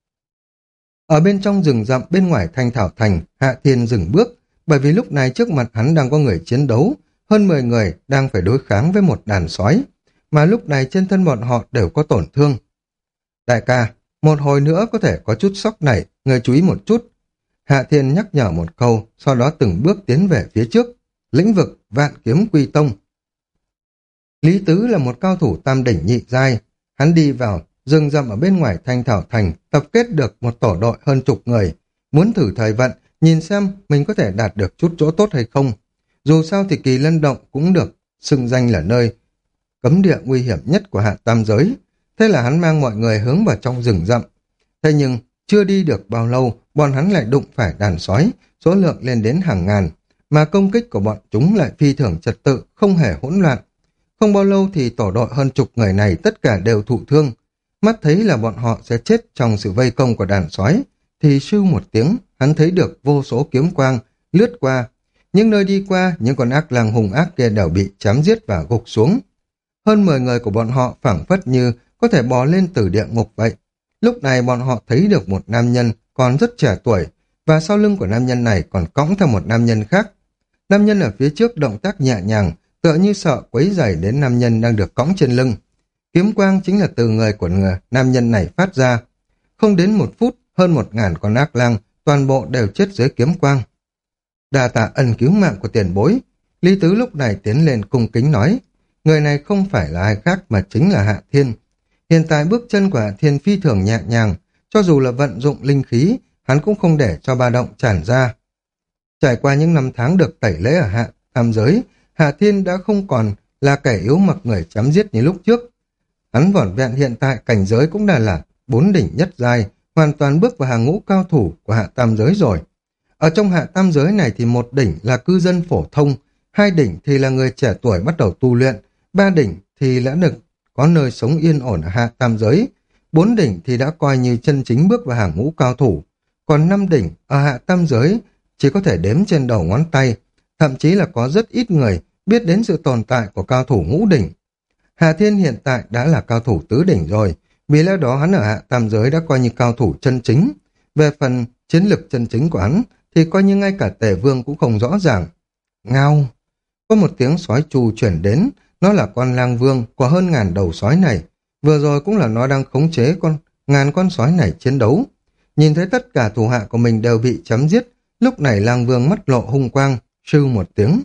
Ở bên trong rừng rậm bên ngoài Thanh Thảo Thành, Hạ Thiên dừng bước, bởi vì lúc này trước mặt hắn đang có người chiến đấu, hơn mười người đang phải đối kháng với một đàn sói, mà lúc này trên thân bọn họ đều có tổn thương. Đại ca, một hồi nữa có thể có chút sốc này, người chú ý một chút. Hạ Thiên nhắc nhở một câu, sau đó từng bước tiến về phía trước. Lĩnh vực Vạn Kiếm Quy Tông. Lý Tứ là một cao thủ tam đỉnh nhị giai, hắn đi vào rừng rậm ở bên ngoài Thanh Thảo Thành, tập kết được một tổ đội hơn chục người, muốn thử thời vận, nhìn xem mình có thể đạt được chút chỗ tốt hay không. Dù sao thì Kỳ Lân Động cũng được xưng danh là nơi cấm địa nguy hiểm nhất của hạ tam giới. Thế là hắn mang mọi người hướng vào trong rừng rậm. Thế nhưng chưa đi được bao lâu, bọn hắn lại đụng phải đàn sói, số lượng lên đến hàng ngàn, mà công kích của bọn chúng lại phi thường trật tự, không hề hỗn loạn. Không bao lâu thì tổ đội hơn chục người này tất cả đều thụ thương. Mắt thấy là bọn họ sẽ chết trong sự vây công của đàn sói, thì sưu một tiếng, hắn thấy được vô số kiếm quang lướt qua. Những nơi đi qua, những con ác lang hùng ác kia đều bị chém giết và gục xuống. Hơn mười người của bọn họ phảng phất như có thể bò lên từ địa ngục vậy. Lúc này bọn họ thấy được một nam nhân còn rất trẻ tuổi, và sau lưng của nam nhân này còn cõng theo một nam nhân khác. Nam nhân ở phía trước động tác nhẹ nhàng, tựa như sợ quấy rầy đến nam nhân đang được cõng trên lưng. Kiếm quang chính là từ người của người nam nhân này phát ra. Không đến một phút, hơn một ngàn con ác lang, toàn bộ đều chết dưới kiếm quang. Đa tạ ân cứu mạng của tiền bối. Lý Tứ lúc này tiến lên cung kính nói, người này không phải là ai khác mà chính là Hạ Thiên. Hiện tại bước chân của Hạ Thiên phi thường nhẹ nhàng, cho dù là vận dụng linh khí, hắn cũng không để cho ba động tràn ra. Trải qua những năm tháng được tẩy lễ ở Hạ Tam giới, Hạ Thiên đã không còn là kẻ yếu mặc người chém giết như lúc trước. Hắn vỏn vẹn hiện tại cảnh giới cũng đã là bốn đỉnh nhất giai, hoàn toàn bước vào hàng ngũ cao thủ của Hạ Tam giới rồi. Ở trong Hạ Tam giới này thì một đỉnh là cư dân phổ thông, hai đỉnh thì là người trẻ tuổi bắt đầu tu luyện, ba đỉnh thì đã được có nơi sống yên ổn ở Hạ Tam giới, bốn đỉnh thì đã coi như chân chính bước vào hàng ngũ cao thủ, còn năm đỉnh ở Hạ Tam giới chỉ có thể đếm trên đầu ngón tay, thậm chí là có rất ít người biết đến sự tồn tại của cao thủ ngũ đỉnh. Hạ Thiên hiện tại đã là cao thủ tứ đỉnh rồi, vì lẽ đó hắn ở Hạ Tam giới đã coi như cao thủ chân chính. Về phần chiến lực chân chính của hắn thì coi như ngay cả Tề Vương cũng không rõ ràng. Ngao! Có một tiếng sói trù chuyển đến, nó là con lang vương của hơn ngàn đầu sói này. Vừa rồi cũng là nó đang khống chế con ngàn con sói này chiến đấu. Nhìn thấy tất cả thủ hạ của mình đều bị chém giết, lúc này lang vương mắt lộ hung quang, sưu một tiếng.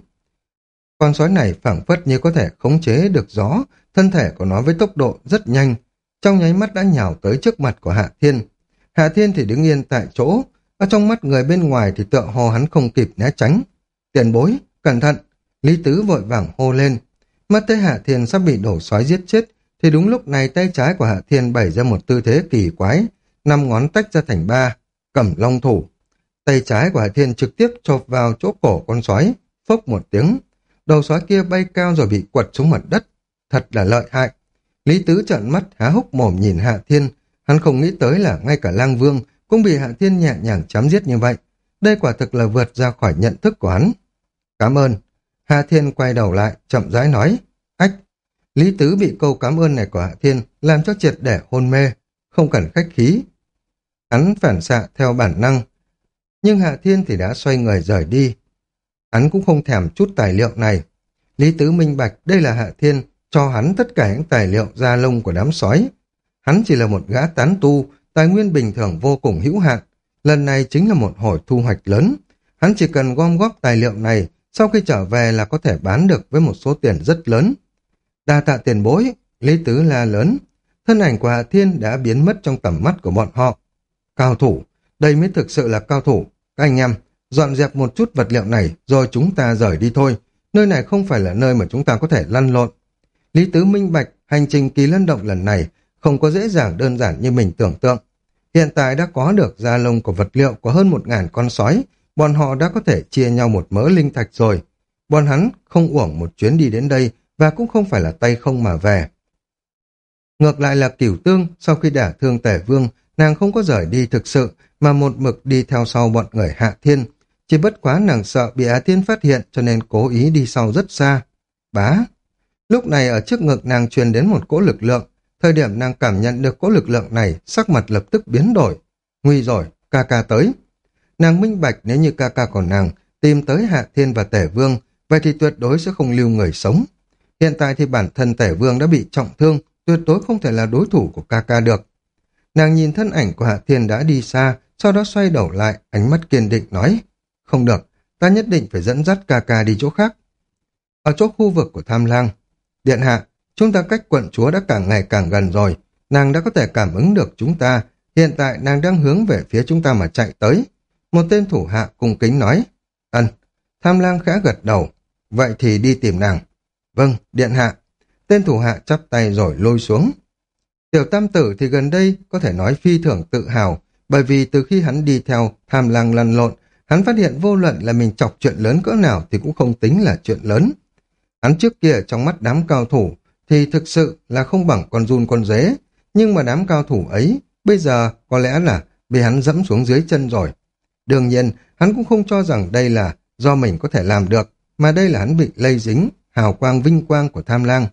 Con sói này phảng phất như có thể khống chế được gió, thân thể của nó với tốc độ rất nhanh, trong nháy mắt đã nhào tới trước mặt của Hạ Thiên. Hạ Thiên thì đứng yên tại chỗ, ở trong mắt người bên ngoài thì tựa hồ hắn không kịp né tránh. Tiền bối, cẩn thận! Lý Tứ vội vàng hô lên. Mắt thấy Hạ Thiên sắp bị đổ sói giết chết, thì đúng lúc này tay trái của Hạ Thiên bày ra một tư thế kỳ quái, năm ngón tách ra thành ba, cẩm long thủ. Tay trái của Hạ Thiên trực tiếp chộp vào chỗ cổ con sói, phốc một tiếng. Đầu sói kia bay cao rồi bị quật xuống mặt đất. Thật là lợi hại. Lý Tứ trợn mắt há hốc mồm nhìn Hạ Thiên. Hắn không nghĩ tới là ngay cả Lang Vương cũng bị Hạ Thiên nhẹ nhàng chém giết như vậy. Đây quả thực là vượt ra khỏi nhận thức của hắn. Cảm ơn. Hạ Thiên quay đầu lại, chậm rãi nói. Ách! Lý Tứ bị câu cảm ơn này của Hạ Thiên làm cho triệt để hôn mê. Không cần khách khí. Hắn phản xạ theo bản năng. Nhưng Hạ Thiên thì đã xoay người rời đi. Hắn cũng không thèm chút tài liệu này. Lý Tứ minh bạch đây là Hạ Thiên cho hắn tất cả những tài liệu da lông của đám sói. Hắn chỉ là một gã tán tu, tài nguyên bình thường vô cùng hữu hạn. Lần này chính là một hồi thu hoạch lớn. Hắn chỉ cần gom góp tài liệu này, sau khi trở về là có thể bán được với một số tiền rất lớn. Đa tạ tiền bối, Lý Tứ la lớn. Thân ảnh của Hạ Thiên đã biến mất trong tầm mắt của bọn họ. Cao thủ, đây mới thực sự là cao thủ. Các anh em, dọn dẹp một chút vật liệu này rồi chúng ta rời đi thôi. Nơi này không phải là nơi mà chúng ta có thể lăn lộn. Lý Tứ minh bạch, hành trình Kỳ Lân Động lần này không có dễ dàng đơn giản như mình tưởng tượng. Hiện tại đã có được da lông của vật liệu của hơn một ngàn con sói, bọn họ đã có thể chia nhau một mớ linh thạch rồi. Bọn hắn không uổng một chuyến đi đến đây và cũng không phải là tay không mà về. Ngược lại là Cửu Tương, sau khi đả thương Tề Vương, nàng không có rời đi thực sự mà một mực đi theo sau bọn người Hạ Thiên. Chỉ bất quá nàng sợ bị Hạ Thiên phát hiện cho nên cố ý đi sau rất xa. Bá! Lúc này ở trước ngực nàng truyền đến một cỗ lực lượng, thời điểm nàng cảm nhận được cỗ lực lượng này, sắc mặt lập tức biến đổi. Nguy rồi, ca ca tới. Nàng minh bạch nếu như ca ca còn nàng, tìm tới Hạ Thiên và Tể Vương, vậy thì tuyệt đối sẽ không lưu người sống. Hiện tại thì bản thân Tể Vương đã bị trọng thương, tuyệt đối không thể là đối thủ của ca ca được. Nàng nhìn thân ảnh của Hạ Thiên đã đi xa, sau đó xoay đầu lại, ánh mắt kiên định nói, không được, ta nhất định phải dẫn dắt ca ca đi chỗ khác. Ở chỗ khu vực của Tham Lang, điện hạ, chúng ta cách quận chúa đã càng ngày càng gần rồi, nàng đã có thể cảm ứng được chúng ta, hiện tại nàng đang hướng về phía chúng ta mà chạy tới. Một tên thủ hạ cung kính nói, ân. Tham Lang khẽ gật đầu, vậy thì đi tìm nàng. Vâng, điện hạ. Tên thủ hạ chắp tay rồi lôi xuống. Tiểu tam tử thì gần đây có thể nói phi thường tự hào, bởi vì từ khi hắn đi theo Tham Lang lăn lộn, hắn phát hiện vô luận là mình chọc chuyện lớn cỡ nào thì cũng không tính là chuyện lớn. Hắn trước kia trong mắt đám cao thủ thì thực sự là không bằng con giun con dế, nhưng mà đám cao thủ ấy bây giờ có lẽ là bị hắn dẫm xuống dưới chân rồi. Đương nhiên, hắn cũng không cho rằng đây là do mình có thể làm được, mà đây là hắn bị lây dính hào quang vinh quang của Tham Lang.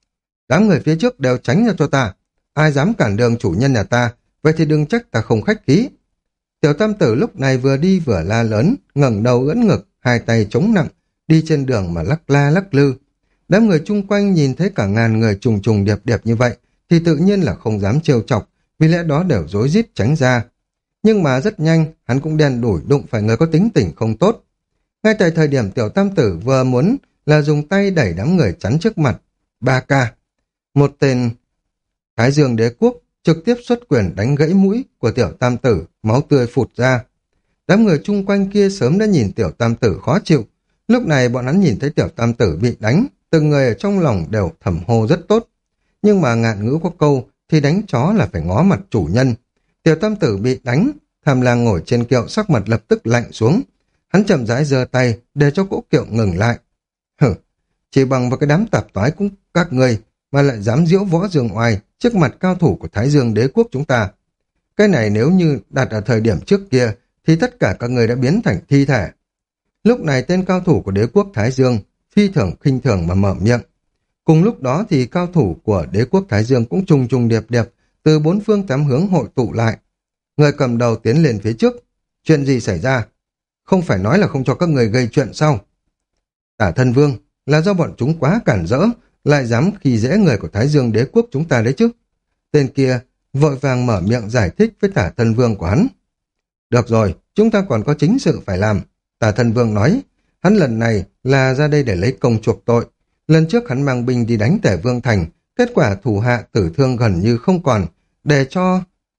Đám người phía trước đều tránh ra cho ta, ai dám cản đường chủ nhân nhà ta, vậy thì đừng trách ta không khách khí. Tiểu tam tử lúc này vừa đi vừa la lớn, ngẩng đầu ưỡn ngực, hai tay chống nặng, đi trên đường mà lắc la lắc lư. Đám người chung quanh nhìn thấy cả ngàn người trùng trùng điệp điệp như vậy, thì tự nhiên là không dám trêu chọc, vì lẽ đó đều rối rít tránh ra. Nhưng mà rất nhanh, hắn cũng đen đủi đụng phải người có tính tình không tốt. Ngay tại thời điểm tiểu tam tử vừa muốn là dùng tay đẩy đám người chắn trước mặt, ba ca. Một tên Thái Dương Đế Quốc trực tiếp xuất quyền đánh gãy mũi của tiểu tam tử, máu tươi phụt ra. Đám người chung quanh kia sớm đã nhìn tiểu tam tử khó chịu. Lúc này bọn hắn nhìn thấy tiểu tam tử bị đánh, từng người ở trong lòng đều thầm hô rất tốt. Nhưng mà ngạn ngữ có câu thì đánh chó là phải ngó mặt chủ nhân. Tiểu tam tử bị đánh, Tham Lang ngồi trên kiệu sắc mặt lập tức lạnh xuống. Hắn chậm rãi giơ tay để cho cỗ kiệu ngừng lại. Hử, chỉ bằng một cái đám tạp toái cũng các người mà lại dám diễu võ dương oai trước mặt cao thủ của Thái Dương Đế Quốc chúng ta. Cái này nếu như đặt ở thời điểm trước kia thì tất cả các người đã biến thành thi thể. Lúc này tên cao thủ của Đế Quốc Thái Dương phi thường khinh thường mà mở miệng. Cùng lúc đó thì cao thủ của Đế Quốc Thái Dương cũng trùng trùng điệp điệp từ bốn phương tám hướng hội tụ lại. Người cầm đầu tiến lên phía trước. Chuyện gì xảy ra? Không phải nói là không cho các người gây chuyện sao? Tả Thân Vương, là do bọn chúng quá cản rỡ, lại dám khi dễ người của Thái Dương Đế Quốc chúng ta đấy chứ. Tên kia vội vàng mở miệng giải thích với Tả Thân Vương của hắn. Được rồi, chúng ta còn có chính sự phải làm. Tả Thân Vương nói, hắn lần này là ra đây để lấy công chuộc tội. Lần trước hắn mang binh đi đánh Tể Vương Thành, kết quả thủ hạ tử thương gần như không còn, để cho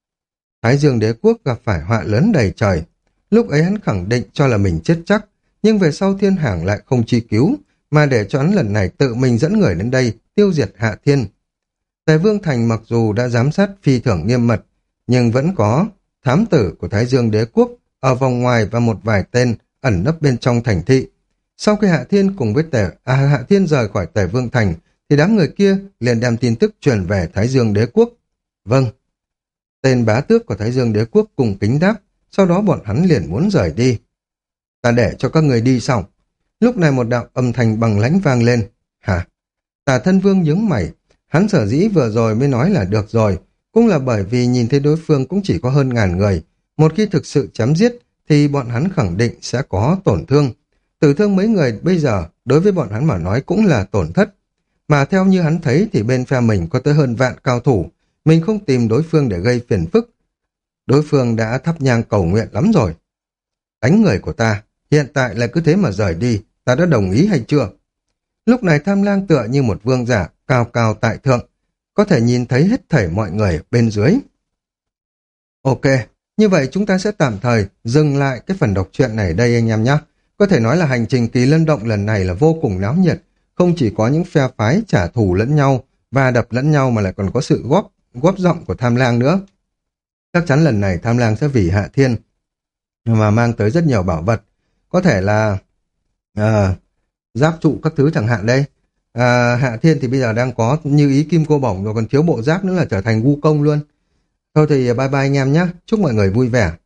Thái Dương Đế Quốc gặp phải họa lớn đầy trời. Lúc ấy hắn khẳng định cho là mình chết chắc, nhưng về sau Thiên Hàng lại không chi cứu, mà để cho hắn lần này tự mình dẫn người đến đây tiêu diệt Hạ Thiên. Tề Vương Thành mặc dù đã giám sát phi thường nghiêm mật, nhưng vẫn có thám tử của Thái Dương Đế Quốc ở vòng ngoài và một vài tên ẩn nấp bên trong thành thị. Sau khi Hạ Thiên cùng với Tề à, Hạ Thiên rời khỏi Tề Vương Thành, thì đám người kia liền đem tin tức truyền về Thái Dương Đế Quốc. Vâng. Tên bá tước của Thái Dương Đế Quốc cùng kính đáp, sau đó bọn hắn liền muốn rời đi. Ta để cho các người đi xong. Lúc này một đạo âm thanh bằng lãnh vang lên. Hả? Tả Thân Vương nhướng mày. Hắn sở dĩ vừa rồi mới nói là được rồi, cũng là bởi vì nhìn thấy đối phương cũng chỉ có hơn ngàn người. Một khi thực sự chém giết, thì bọn hắn khẳng định sẽ có tổn thương. Tử thương mấy người bây giờ, đối với bọn hắn mà nói cũng là tổn thất. Mà theo như hắn thấy thì bên phe mình có tới hơn vạn cao thủ. Mình không tìm đối phương để gây phiền phức. Đối phương đã thắp nhang cầu nguyện lắm rồi. Đánh người của ta, hiện tại lại cứ thế mà rời đi, ta đã đồng ý hay chưa? Lúc này Tham Lang tựa như một vương giả, cao cao tại thượng, có thể nhìn thấy hết thảy mọi người bên dưới. Ok, như vậy chúng ta sẽ tạm thời dừng lại cái phần đọc truyện này đây anh em nhé. Có thể nói là hành trình Kỳ Lân Động lần này là vô cùng náo nhiệt, không chỉ có những phe phái trả thù lẫn nhau và đập lẫn nhau mà lại còn có sự góp góp giọng của Tham Lang nữa. Chắc chắn lần này Tham Lang sẽ vì Hạ Thiên mà mang tới rất nhiều bảo vật, có thể là à, giáp trụ các thứ chẳng hạn đây. À, Hạ Thiên thì bây giờ đang có như ý kim cô bổng rồi, còn thiếu bộ giáp nữa là trở thành Wu Công luôn. Thôi thì bye bye anh em nhé, chúc mọi người vui vẻ.